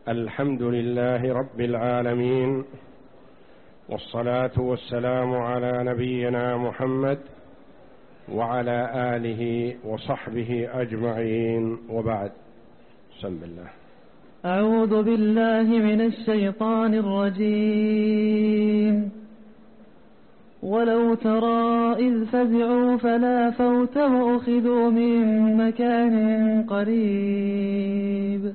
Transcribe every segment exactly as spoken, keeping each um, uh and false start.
الحمد لله رب العالمين، والصلاة والسلام على نبينا محمد وعلى آله وصحبه أجمعين، وبعد. بسم الله. أعوذ بالله من الشيطان الرجيم. ولو ترى إذ فزعوا فلا فوت وأخذوا من مكان قريب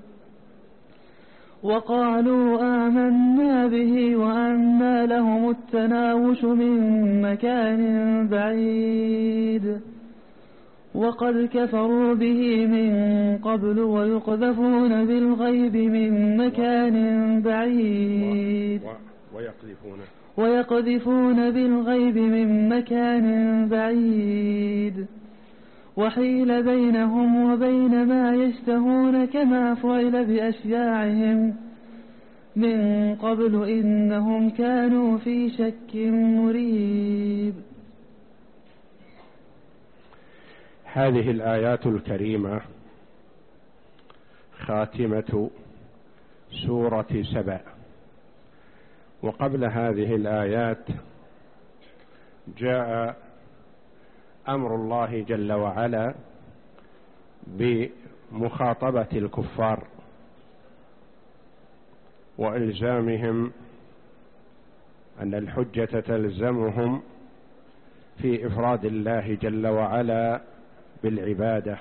وقالوا آمنا به وأنى لهم التناوش من مكان بعيد وقد كفروا به من قبل ويقذفون بالغيب من مكان بعيد ويقذفون ويقذفون بالغيب من مكان بعيد وحيل بينهم وبين ما يشتهون كما فعل بأشياعهم من قبل إنهم كانوا في شك مريب. هذه الآيات الكريمة خاتمة سورة سبأ، وقبل هذه الآيات جاء أمر الله جل وعلا بمخاطبة الكفار وإلزامهم أن الحجة تلزمهم في إفراد الله جل وعلا بالعبادة.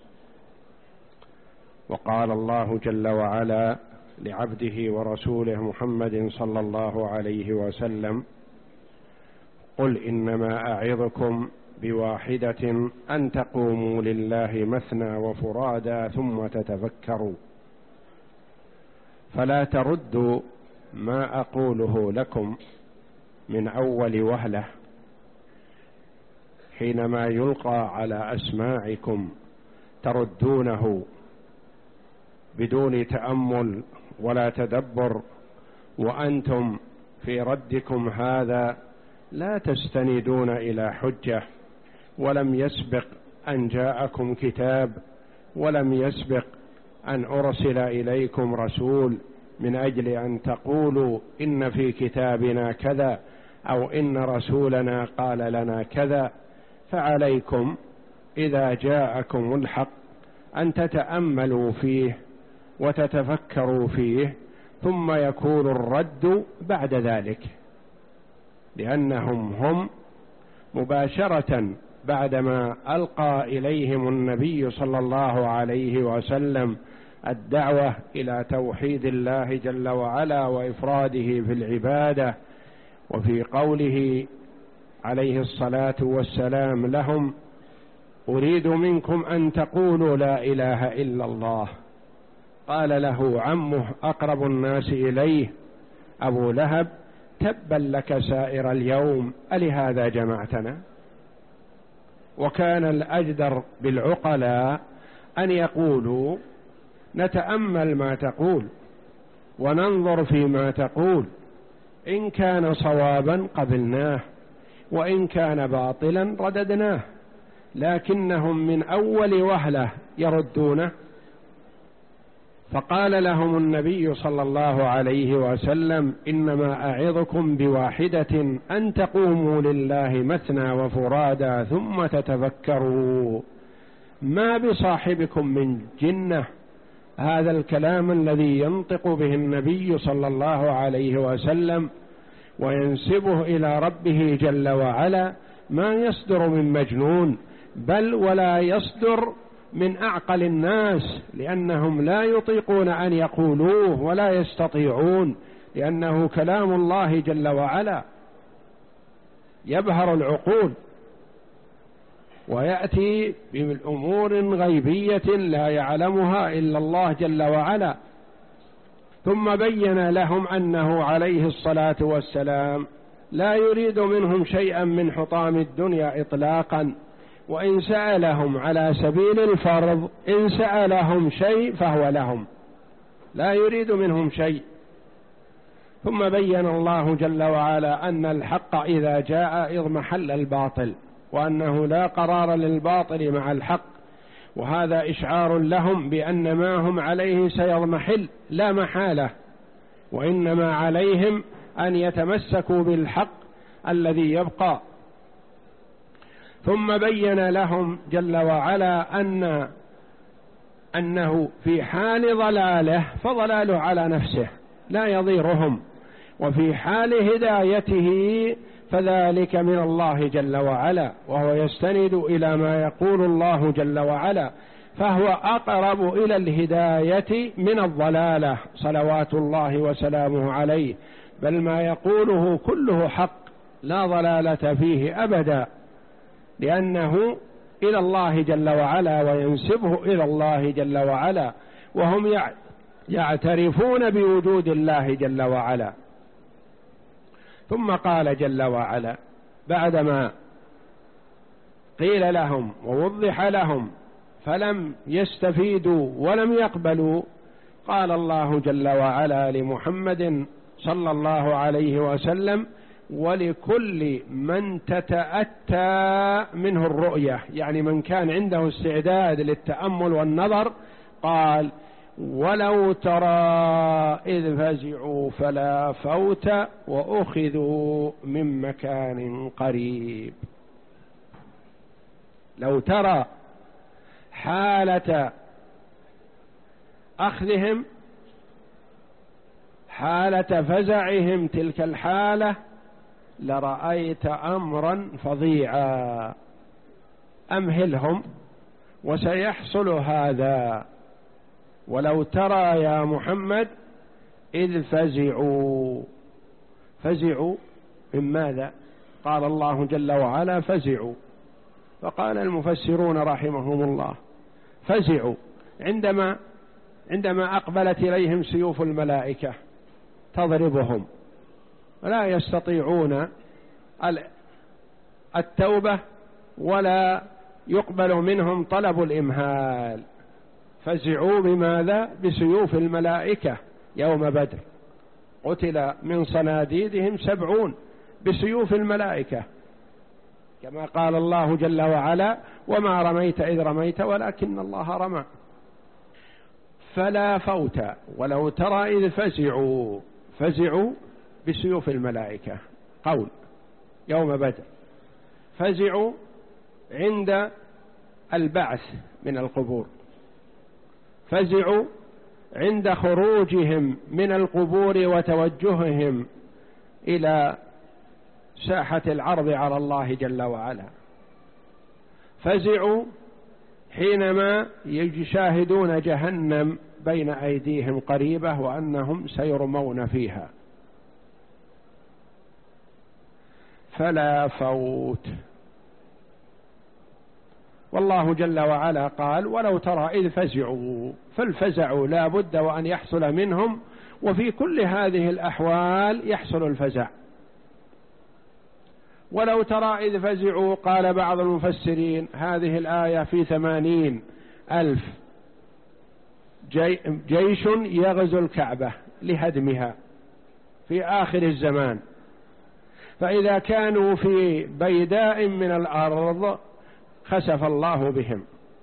وقال الله جل وعلا لعبده ورسوله محمد صلى الله عليه وسلم: قل إنما أعظكم بواحدة أن تقوموا لله مثنى وفرادا ثم تتفكروا، فلا تردوا ما أقوله لكم من أول وهلة حينما يلقى على أسماعكم، تردونه بدون تأمل ولا تدبر، وأنتم في ردكم هذا لا تستندون إلى حجة، ولم يسبق أن جاءكم كتاب، ولم يسبق أن أرسل إليكم رسول من أجل أن تقولوا إن في كتابنا كذا أو إن رسولنا قال لنا كذا. فعليكم إذا جاءكم الحق أن تتأملوا فيه وتتفكروا فيه، ثم يكون الرد بعد ذلك، لأنهم هم مباشرة بعدما ألقى إليهم النبي صلى الله عليه وسلم الدعوة إلى توحيد الله جل وعلا وإفراده في العبادة، وفي قوله عليه الصلاة والسلام لهم: أريد منكم أن تقولوا لا إله إلا الله، قال له عمه أقرب الناس إليه أبو لهب: تبا لك سائر اليوم ألهذا جمعتنا؟ وكان الأجدر بالعقلاء أن يقولوا: نتأمل ما تقول وننظر فيما تقول، إن كان صوابا قبلناه وإن كان باطلا رددناه، لكنهم من أول وهلة يردونه. فقال لهم النبي صلى الله عليه وسلم: إنما أعظكم بواحدة أن تقوموا لله مثنى وفرادا ثم تتفكروا، ما بصاحبكم من جنة. هذا الكلام الذي ينطق به النبي صلى الله عليه وسلم وينسبه إلى ربه جل وعلا ما يصدر من مجنون، بل ولا يصدر من أعقل الناس، لأنهم لا يطيقون أن يقولوه ولا يستطيعون، لأنه كلام الله جل وعلا يبهر العقول ويأتي بأمور غيبية لا يعلمها إلا الله جل وعلا. ثم بين لهم أنه عليه الصلاة والسلام لا يريد منهم شيئا من حطام الدنيا إطلاقا، وإن سألهم على سبيل الفرض إن سألهم شيء فهو لهم، لا يريد منهم شيء. ثم بين الله جل وعلا أن الحق إذا جاء اضمحل الباطل، وأنه لا قرار للباطل مع الحق، وهذا إشعار لهم بأن ما هم عليه سيضمحل لا محالة، وإنما عليهم أن يتمسكوا بالحق الذي يبقى. ثم بين لهم جل وعلا أن أنه في حال ضلاله فضلاله على نفسه لا يضيرهم، وفي حال هدايته فذلك من الله جل وعلا، وهو يستند إلى ما يقول الله جل وعلا، فهو أقرب إلى الهداية من الضلالة صلوات الله وسلامه عليه، بل ما يقوله كله حق لا ضلالة فيه أبدا، لأنه إلى الله جل وعلا وينسبه إلى الله جل وعلا، وهم يعترفون بوجود الله جل وعلا. ثم قال جل وعلا بعدما قيل لهم ووضح لهم فلم يستفيدوا ولم يقبلوا، قال الله جل وعلا لمحمد صلى الله عليه وسلم: ولكل من تتأتى منه الرؤية، يعني من كان عنده استعداد للتأمل والنظر، قال: ولو ترى إذ فزعوا فلا فوت وأخذوا من مكان قريب. لو ترى حالة أخذهم، حالة فزعهم، تلك الحالة لرأيت أمرا فظيعا. أمهلهم وسيحصل هذا. ولو ترى يا محمد إذ فزعوا، فزعوا من ماذا؟ قال الله جل وعلا: فزعوا. فقال المفسرون رحمهم الله: فزعوا عندما عندما أقبلت إليهم سيوف الملائكة تضربهم، لا يستطيعون التوبة ولا يقبل منهم طلب الإمهال. فزعوا بماذا؟ بسيوف الملائكة يوم بدر، قتل من صناديدهم سبعون بسيوف الملائكة، كما قال الله جل وعلا: وما رميت إذ رميت ولكن الله رمى. فلا فوت. ولو ترى إذ فزعوا، فزعوا بسيوف الملائكة قول يوم بدر، فزعوا عند البعث من القبور، فزعوا عند خروجهم من القبور وتوجههم إلى ساحة العرض على الله جل وعلا، فزعوا حينما يشاهدون جهنم بين أيديهم قريبة وأنهم سيرمون فيها. فلا فوت. والله جل وعلا قال: ولو ترى إذ فزعوا، فالفزع لا بد وأن يحصل منهم، وفي كل هذه الأحوال يحصل الفزع. ولو ترى إذ فزعوا، قال بعض المفسرين: هذه الآية في ثمانين ألف جي جيش يغزو الكعبة لهدمها في آخر الزمان، فإذا كانوا في بيداء من الأرض خسف الله بهم،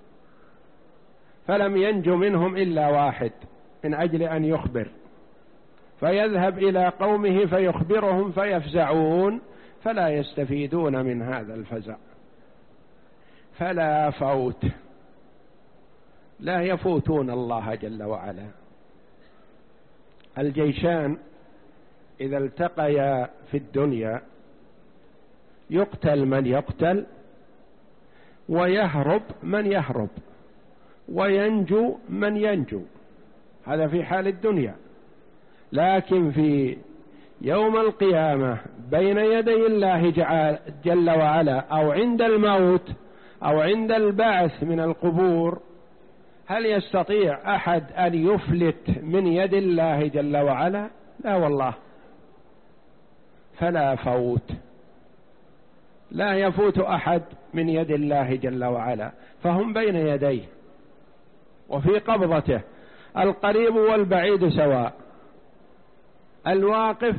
فلم ينجو منهم إلا واحد من أجل أن يخبر، فيذهب إلى قومه فيخبرهم فيفزعون، فلا يستفيدون من هذا الفزع. فلا فوت، لا يفوتون الله جل وعلا. الجيشان إذا التقيا في الدنيا يقتل من يقتل، ويهرب من يهرب، وينجو من ينجو، هذا في حال الدنيا. لكن في يوم القيامة بين يدي الله جل وعلا، أو عند الموت أو عند البعث من القبور، هل يستطيع أحد أن يفلت من يد الله جل وعلا؟ لا والله. فلا فوت، لا يفوت أحد من يد الله جل وعلا، فهم بين يديه وفي قبضته. القريب والبعيد سواء، الواقف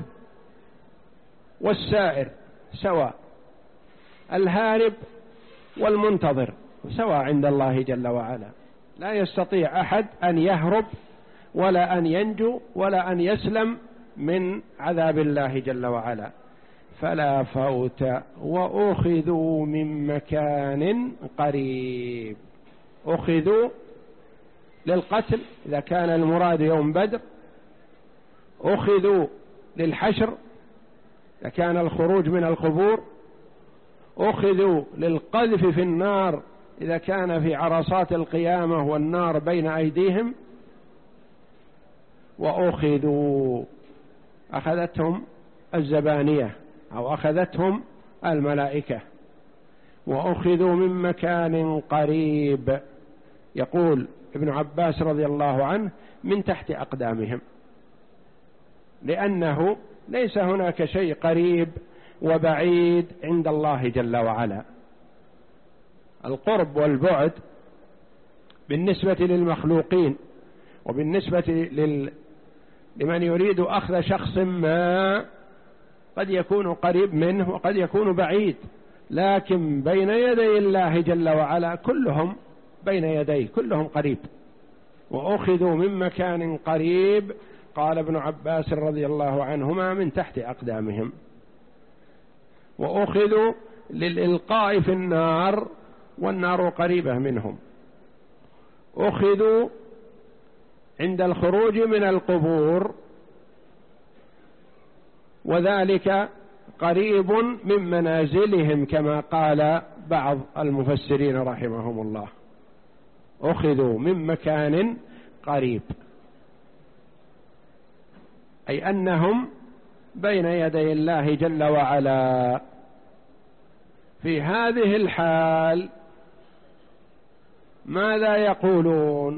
والسائر سواء، الهارب والمنتظر سواء عند الله جل وعلا، لا يستطيع أحد أن يهرب ولا أن ينجو ولا أن يسلم من عذاب الله جل وعلا. فلا فوت وأخذوا من مكان قريب. أخذوا للقتل إذا كان المراد يوم بدر، أخذوا للحشر إذا كان الخروج من القبور، أخذوا للقذف في النار إذا كان في عرصات القيامة والنار بين أيديهم، وأخذوا أخذتهم الزبانية أو أخذتهم الملائكة. وأخذوا من مكان قريب، يقول ابن عباس رضي الله عنه من تحت أقدامهم، لأنه ليس هناك شيء قريب وبعيد عند الله جل وعلا. القرب والبعد بالنسبة للمخلوقين وبالنسبة لل... لمن يريد أخذ شخص ما قد يكون قريب منه وقد يكون بعيد، لكن بين يدي الله جل وعلا كلهم بين يديه، كلهم قريب. وأخذوا من مكان قريب، قال ابن عباس رضي الله عنهما من تحت أقدامهم. وأخذوا للإلقاء في النار والنار قريبة منهم. أخذوا عند الخروج من القبور، وذلك قريب من منازلهم كما قال بعض المفسرين رحمهم الله. أخذوا من مكان قريب، أي أنهم بين يدي الله جل وعلا. في هذه الحال ماذا يقولون؟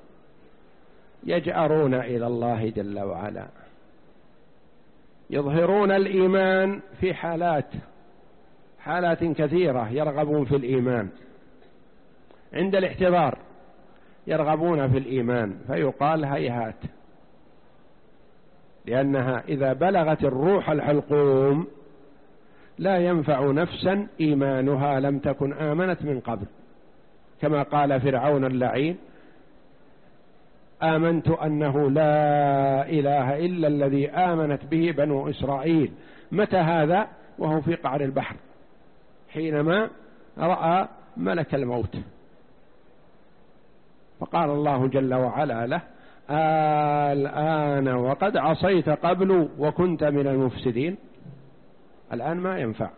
يجأرون إلى الله جل وعلا، يظهرون الإيمان في حالات حالات كثيرة، يرغبون في الإيمان. عند الاحتضار يرغبون في الإيمان فيقال هيهات، لأنها إذا بلغت الروح الحلقوم لا ينفع نفسا إيمانها لم تكن آمنت من قبل، كما قال فرعون اللعين: آمنت أنه لا إله إلا الذي آمنت به بنو إسرائيل. متى هذا؟ وهو في قعر البحر حينما رأى ملك الموت، فقال الله جل وعلا له: الآن وقد عصيت قبل وكنت من المفسدين. الآن ما ينفع.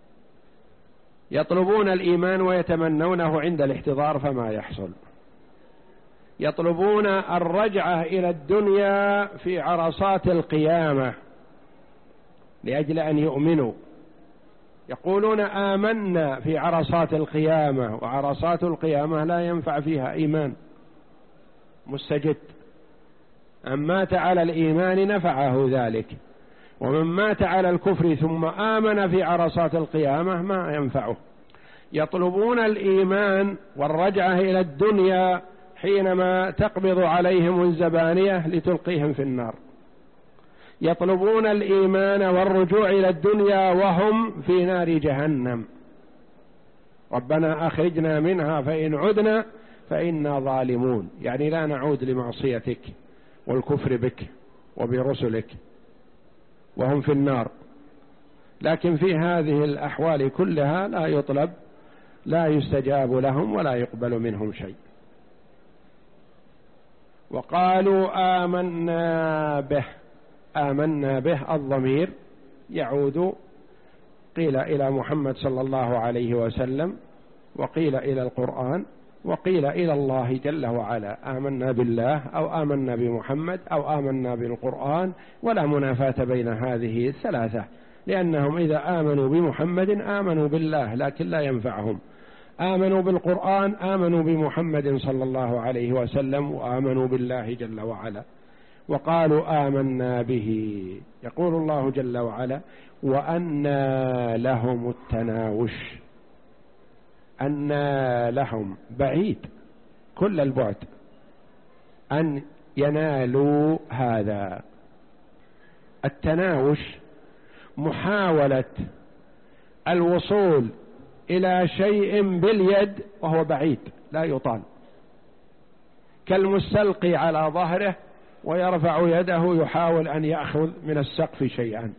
يطلبون الإيمان ويتمنونه عند الاحتضار فما يحصل. يطلبون الرجعة إلى الدنيا في عرصات القيامة لأجل أن يؤمنوا. يقولون آمنا في عرصات القيامة، وعرصات القيامة لا ينفع فيها إيمان مستجد. من مات على الإيمان نفعه ذلك، ومن مات على الكفر ثم آمن في عرصات القيامة ما ينفعه. يطلبون الإيمان والرجعة إلى الدنيا حينما تقبض عليهم الزبانية لتلقيهم في النار. يطلبون الإيمان والرجوع إلى الدنيا وهم في نار جهنم: ربنا أخرجنا منها فإن عدنا فإنا ظالمون، يعني لا نعود لمعصيتك والكفر بك وبرسلك، وهم في النار. لكن في هذه الأحوال كلها لا يطلب، لا يستجاب لهم ولا يقبل منهم شيء. وقالوا آمنا به. آمنا به الضمير يعود قيل إلى محمد صلى الله عليه وسلم، وقيل إلى القرآن، وقيل إلى الله جل وعلا. آمنا بالله أو آمنا بمحمد أو آمنا بالقرآن، ولا منافاة بين هذه الثلاثة، لأنهم إذا آمنوا بمحمد آمنوا بالله لكن لا ينفعهم. آمنوا بالقرآن آمنوا بمحمد صلى الله عليه وسلم وآمنوا بالله جل وعلا. وقالوا آمنا به. يقول الله جل وعلا: وأنى لهم التناوش. أنى لهم بعيد كل البعد أن ينالوا هذا. التناوش محاولة الوصول إلى شيء باليد وهو بعيد لا يطال، كالمستلقي على ظهره ويرفع يده يحاول أن يأخذ من السقف شيئا،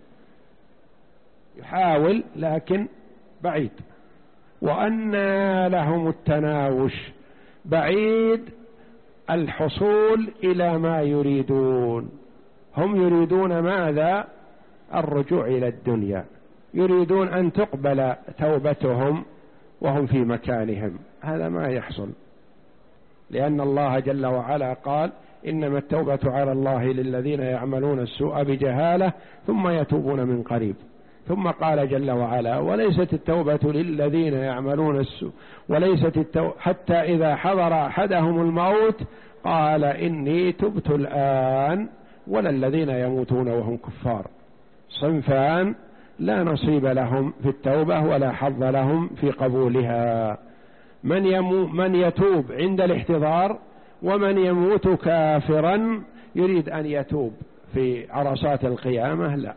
يحاول لكن بعيد. وأنى لهم التناوش، بعيد الحصول إلى ما يريدون. هم يريدون ماذا؟ الرجوع إلى الدنيا، يريدون أن تقبل توبتهم وهم في مكانهم، هذا ما يحصل، لأن الله جل وعلا قال إنما التوبة على الله للذين يعملون السوء بجهالة ثم يتوبون من قريب. ثم قال جل وعلا وليست التوبة للذين يعملون السوء وليست التوبة حتى إذا حضر أحدهم الموت قال إني تبت الآن ولا الذين يموتون وهم كفار. صنفان لا نصيب لهم في التوبة ولا حظ لهم في قبولها، من, يمو من يتوب عند الاحتضار، ومن يموت كافرا يريد أن يتوب في عرصات القيامة لا.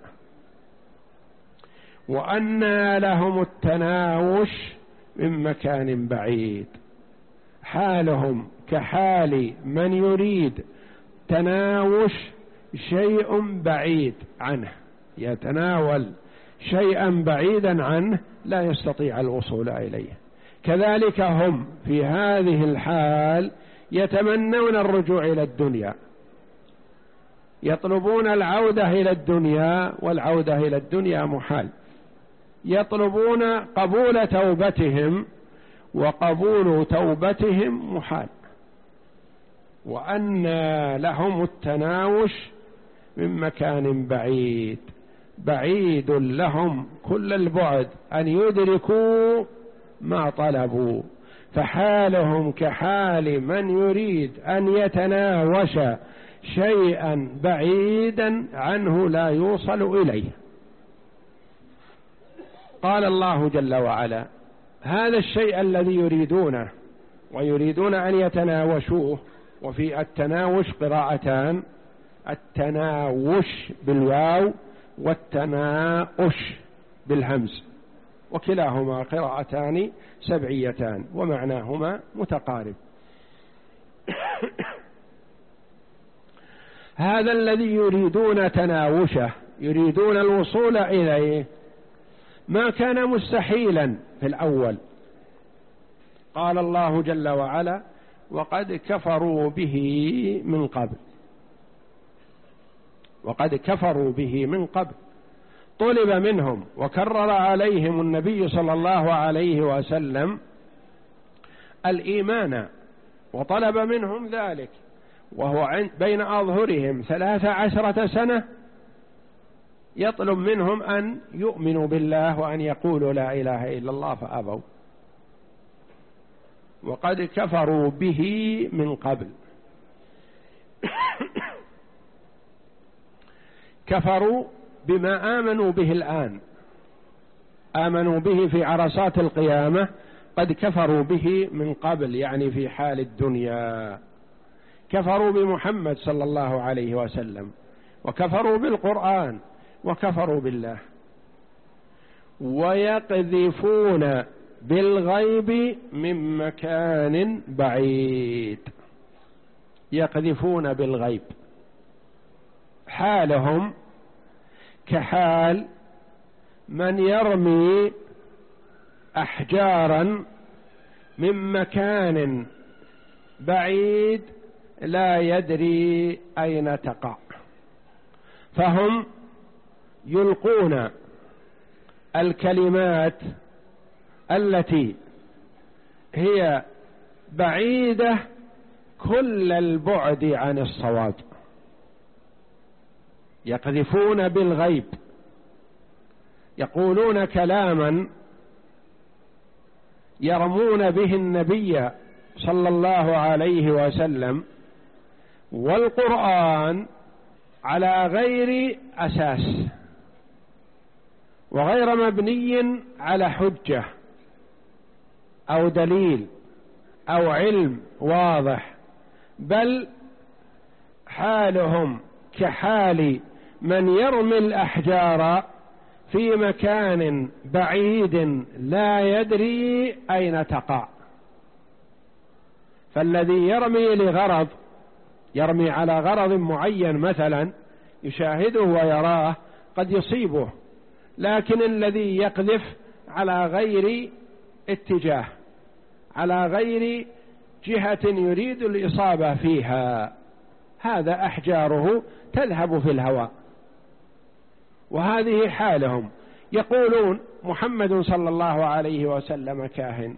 وأنى لهم التناوش من مكان بعيد، حالهم كحال من يريد تناوش شيء بعيد عنه، يتناول شيئا بعيدا عنه لا يستطيع الوصول إليه. كذلك هم في هذه الحال يتمنون الرجوع إلى الدنيا، يطلبون العودة إلى الدنيا، والعودة إلى الدنيا محال، يطلبون قبول توبتهم وقبول توبتهم محال. وأن لهم التناوش من مكان بعيد، بعيد لهم كل البعد أن يدركوا ما طلبوا، فحالهم كحال من يريد أن يتناوش شيئا بعيدا عنه لا يوصل إليه. قال الله جل وعلا هذا الشيء الذي يريدونه ويريدون أن يتناوشوه، وفي التناوش قراءتان، التناوش بالواو والتناؤش بالهمز، وكلاهما قراءتان سبعيتان ومعناهما متقارب. هذا الذي يريدون تناوشه، يريدون الوصول إليه، ما كان مستحيلا في الأول. قال الله جل وعلا وقد كفروا به من قبل، وقد كفروا به من قبل، طلب منهم وكرر عليهم النبي صلى الله عليه وسلم الإيمان، وطلب منهم ذلك وهو بين أظهرهم ثلاث عشرة سنة، يطلب منهم أن يؤمنوا بالله وأن يقولوا لا إله إلا الله فأبوا. وقد كفروا به من قبل كفروا بما آمنوا به الآن، آمنوا به في عرصات القيامة، قد كفروا به من قبل يعني في حال الدنيا، كفروا بمحمد صلى الله عليه وسلم، وكفروا بالقرآن، وكفروا بالله. ويقذفون بالغيب من مكان بعيد، يقذفون بالغيب، حالهم كحال من يرمي أحجارا من مكان بعيد لا يدري أين تقع، فهم يلقون الكلمات التي هي بعيدة كل البعد عن الصواب، يقذفون بالغيب، يقولون كلاما يرمون به النبي صلى الله عليه وسلم والقرآن على غير أساس وغير مبني على حجة أو دليل أو علم واضح، بل حالهم كحال من يرمي الأحجار في مكان بعيد لا يدري أين تقع. فالذي يرمي لغرض، يرمي على غرض معين مثلا يشاهده ويراه قد يصيبه، لكن الذي يقذف على غير اتجاه، على غير جهة يريد الإصابة فيها، هذا أحجاره تذهب في الهواء. وهذه حالهم. يقولون محمد صلى الله عليه وسلم كاهن،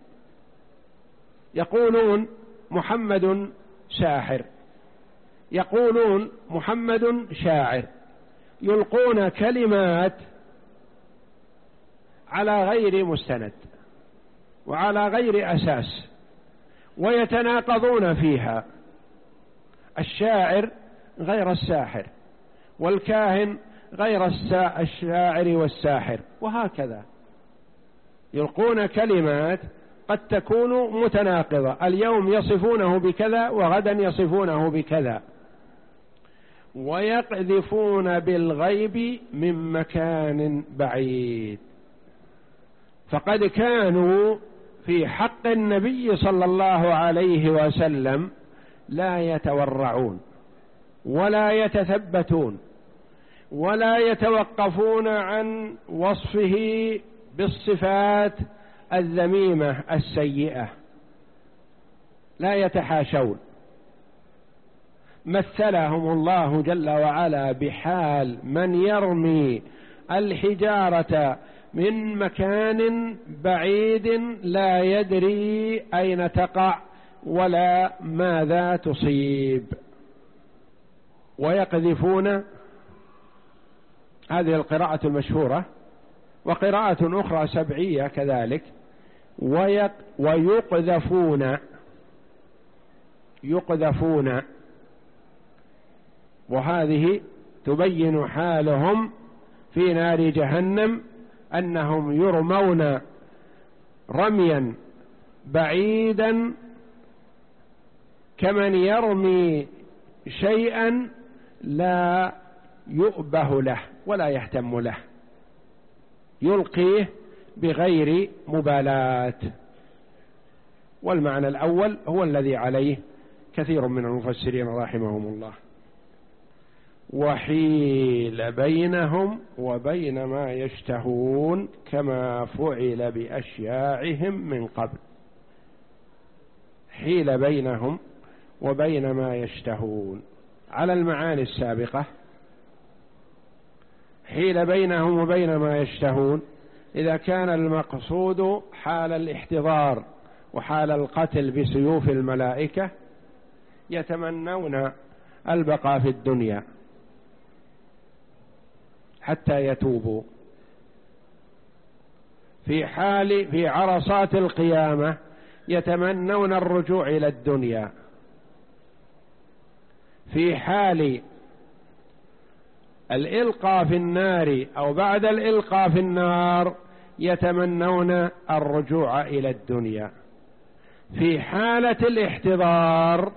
يقولون محمد ساحر، يقولون محمد شاعر، يلقون كلمات على غير مستند وعلى غير أساس ويتناقضون فيها. الشاعر غير الساحر، والكاهن غير الشاعر والساحر، وهكذا يلقون كلمات قد تكون متناقضة، اليوم يصفونه بكذا وغدا يصفونه بكذا. ويقذفون بالغيب من مكان بعيد. فقد كانوا في حق النبي صلى الله عليه وسلم لا يتورعون ولا يتثبتون ولا يتوقفون عن وصفه بالصفات الذميمة السيئة، لا يتحاشون. مثلهم الله جل وعلا بحال من يرمي الحجارة من مكان بعيد لا يدري أين تقع ولا ماذا تصيب. ويقذفون، هذه القراءة المشهورة، وقراءة أخرى سبعية كذلك، ويقذفون يقذفون وهذه تبين حالهم في نار جهنم، أنهم يرمون رميا بعيدا كمن يرمي شيئا لا يؤبه له ولا يهتم له، يلقيه بغير مبالاة. والمعنى الأول هو الذي عليه كثير من المفسرين رحمهم الله. وحيل بينهم وبين ما يشتهون كما فعل بأشياعهم من قبل. حيل بينهم وبين ما يشتهون على المعاني السابقة. حيل بينهم وبين ما يشتهون إذا كان المقصود حال الاحتضار وحال القتل بسيوف الملائكة يتمنون البقاء في الدنيا حتى يتوبوا. في حال في عرصات القيامة يتمنون الرجوع إلى الدنيا. في حال الإلقاء في النار أو بعد الإلقاء في النار يتمنون الرجوع إلى الدنيا. في حالة الاحتضار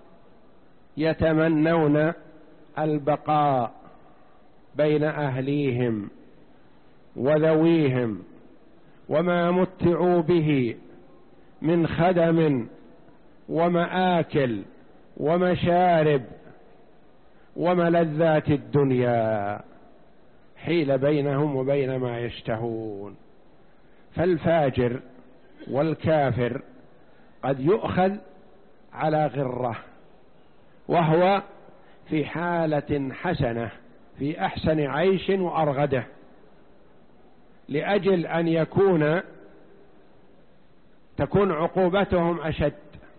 يتمنون البقاء بين أهليهم وذويهم وما متعوا به من خدم ومآكل ومشارب وملذات الدنيا. حيل بينهم وبين ما يشتهون. فالفاجر والكافر قد يؤخذ على غرة وهو في حالة حسنة في أحسن عيش وأرغده، لأجل أن يكون تكون عقوبتهم أشد،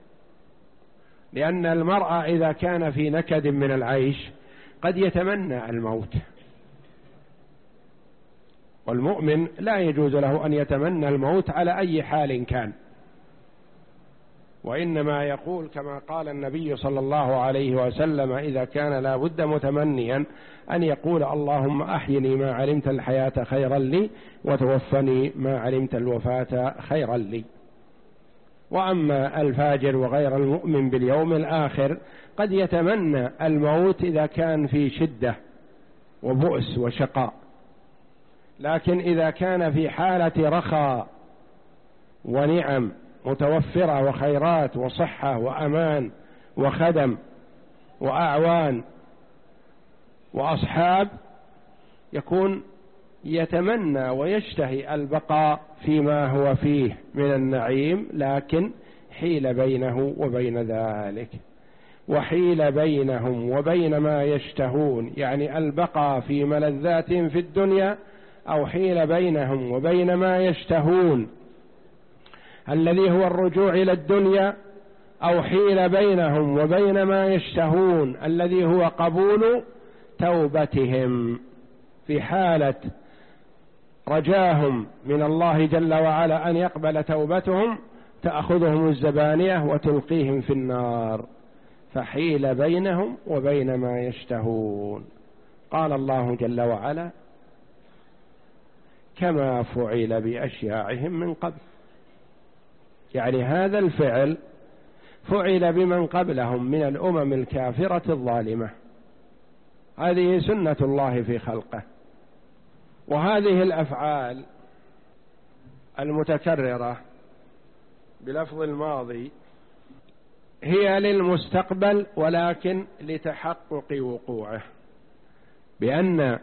لأن المرء إذا كان في نكد من العيش قد يتمنى الموت، والمؤمن لا يجوز له أن يتمنى الموت على أي حال كان، وإنما يقول كما قال النبي صلى الله عليه وسلم إذا كان لا بد متمنيا أن يقول اللهم أحيني ما علمت الحياة خيرا لي وتوفني ما علمت الوفاة خيرا لي. وأما الفاجر وغير المؤمن باليوم الآخر قد يتمنى الموت إذا كان في شدة وبؤس وشقاء، لكن إذا كان في حالة رخاء ونعم متوفرة وخيرات وصحة وأمان وخدم وأعوان وأصحاب، يكون يتمنى ويشتهي البقاء فيما هو فيه من النعيم، لكن حيل بينه وبين ذلك، وحيل بينهم وبين ما يشتهون، يعني البقاء في ملذاتهم في الدنيا، أو حيل بينهم وبين ما يشتهون الذي هو الرجوع إلى الدنيا، أو حيل بينهم وبين ما يشتهون الذي هو قبول توبتهم. في حالة رجاهم من الله جل وعلا أن يقبل توبتهم تأخذهم الزبانية وتلقيهم في النار، فحيل بينهم وبين ما يشتهون. قال الله جل وعلا: كما فعل بأشياعهم من قبل، يعني هذا الفعل فعل بمن قبلهم من الأمم الكافرة الظالمة. هذه سنة الله في خلقه. وهذه الأفعال المتكررة بلفظ الماضي هي للمستقبل، ولكن لتحقق وقوعه، بأن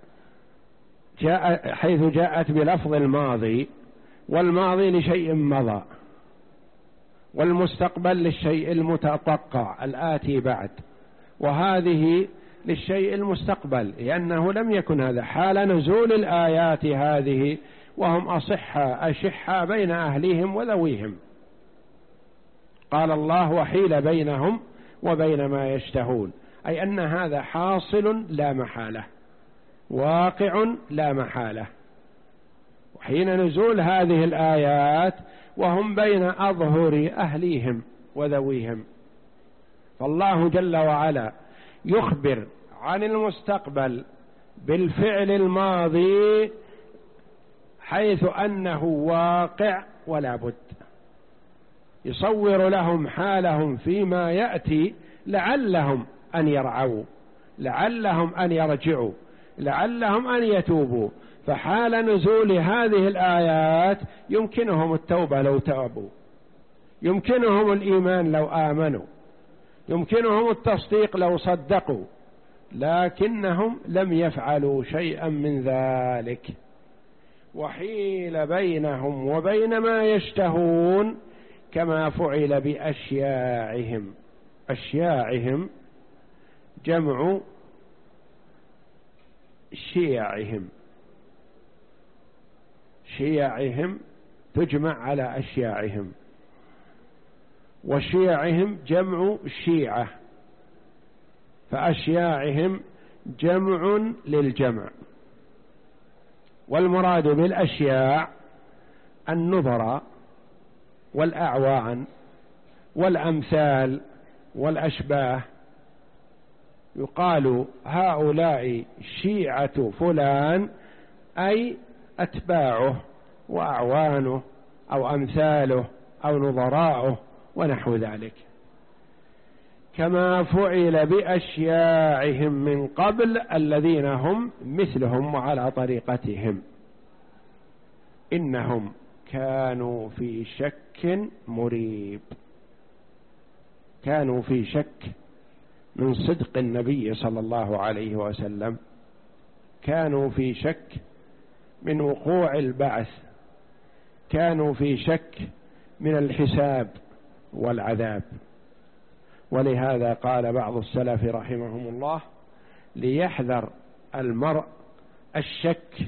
جاء حيث جاءت بلفظ الماضي، والماضي لشيء مضى، والمستقبل للشيء المتوقع الآتي بعد، وهذه للشيء المستقبل، لأنه لم يكن هذا حال نزول الآيات هذه وهم أصحى أشحى بين أهليهم وذويهم. قال الله: وحيل بينهم وبين ما يشتهون، أي أن هذا حاصل لا محالة، واقع لا محالة. وحين نزول هذه الآيات وهم بين أظهر أهليهم وذويهم، فالله جل وعلا يخبر عن المستقبل بالفعل الماضي حيث أنه واقع ولا بد، يصور لهم حالهم فيما يأتي لعلهم أن يرعوا، لعلهم أن يرجعوا، لعلهم أن يتوبوا. فحال نزول هذه الآيات يمكنهم التوبة لو تابوا، يمكنهم الإيمان لو آمنوا، يمكنهم التصديق لو صدقوا، لكنهم لم يفعلوا شيئا من ذلك. وحيل بينهم وبين ما يشتهون كما فعل بأشياعهم. أشياعهم جمع شيعهم، شيعهم تجمع على أشياعهم، وشيعهم جمع شيعة، فأشياعهم جمع للجمع. والمراد بالأشياع النظراء والأعوان والأمثال والأشباه. يقال هؤلاء شيعة فلان، أي أتباعه وأعوانه أو أمثاله أو نظراؤه ونحو ذلك. كما فعل بأشياعهم من قبل الذين هم مثلهم وعلى طريقتهم، إنهم كانوا في شك مريب. كانوا في شك من صدق النبي صلى الله عليه وسلم، كانوا في شك من وقوع البعث، كانوا في شك من الحساب والعذاب. ولهذا قال بعض السلف رحمهم الله: ليحذر المرء الشك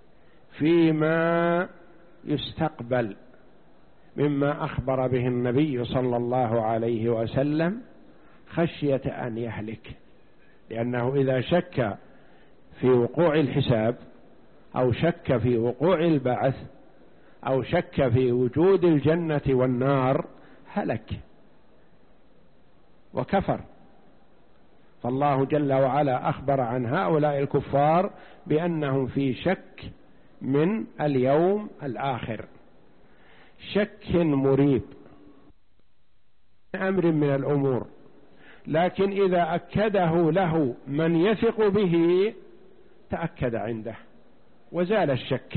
فيما يستقبل مما أخبر به النبي صلى الله عليه وسلم خشية أن يهلك، لأنه إذا شك في وقوع الحساب أو شك في وقوع البعث أو شك في وجود الجنة والنار هلك وكفر. فالله جل وعلا أخبر عن هؤلاء الكفار بأنهم في شك من اليوم الآخر، شك مريب أمر من الأمور، لكن إذا أكده له من يثق به تأكد عنده، وزال الشك.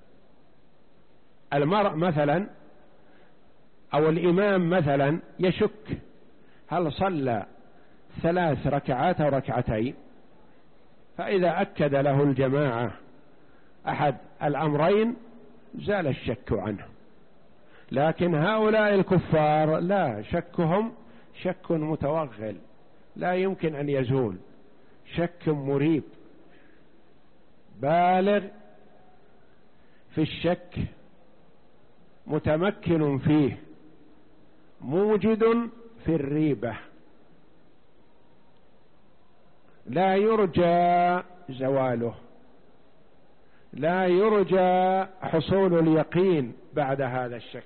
المرء مثلا أو الإمام مثلا يشك هل صلى ثلاث ركعات أو ركعتين، فإذا أكد له الجماعة أحد الأمرين زال الشك عنه. لكن هؤلاء الكفار لا، شكهم شك متوغل لا يمكن أن يزول، شك مريب بالغ في الشك، متمكن فيه، موجد في الريبة، لا يرجى زواله، لا يرجى حصول اليقين بعد هذا الشك،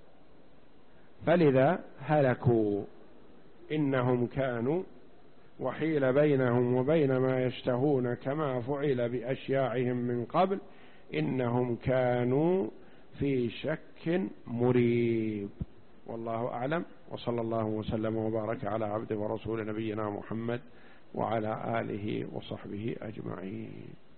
فلذا هلكوا. إنهم كانوا وحيل بينهم وبين ما يشتهون كما فعل بأشياعهم من قبل إنهم كانوا في شك مريب. والله أعلم، وصلى الله وسلم وبارك على عبد ورسول نبينا محمد وعلى آله وصحبه أجمعين.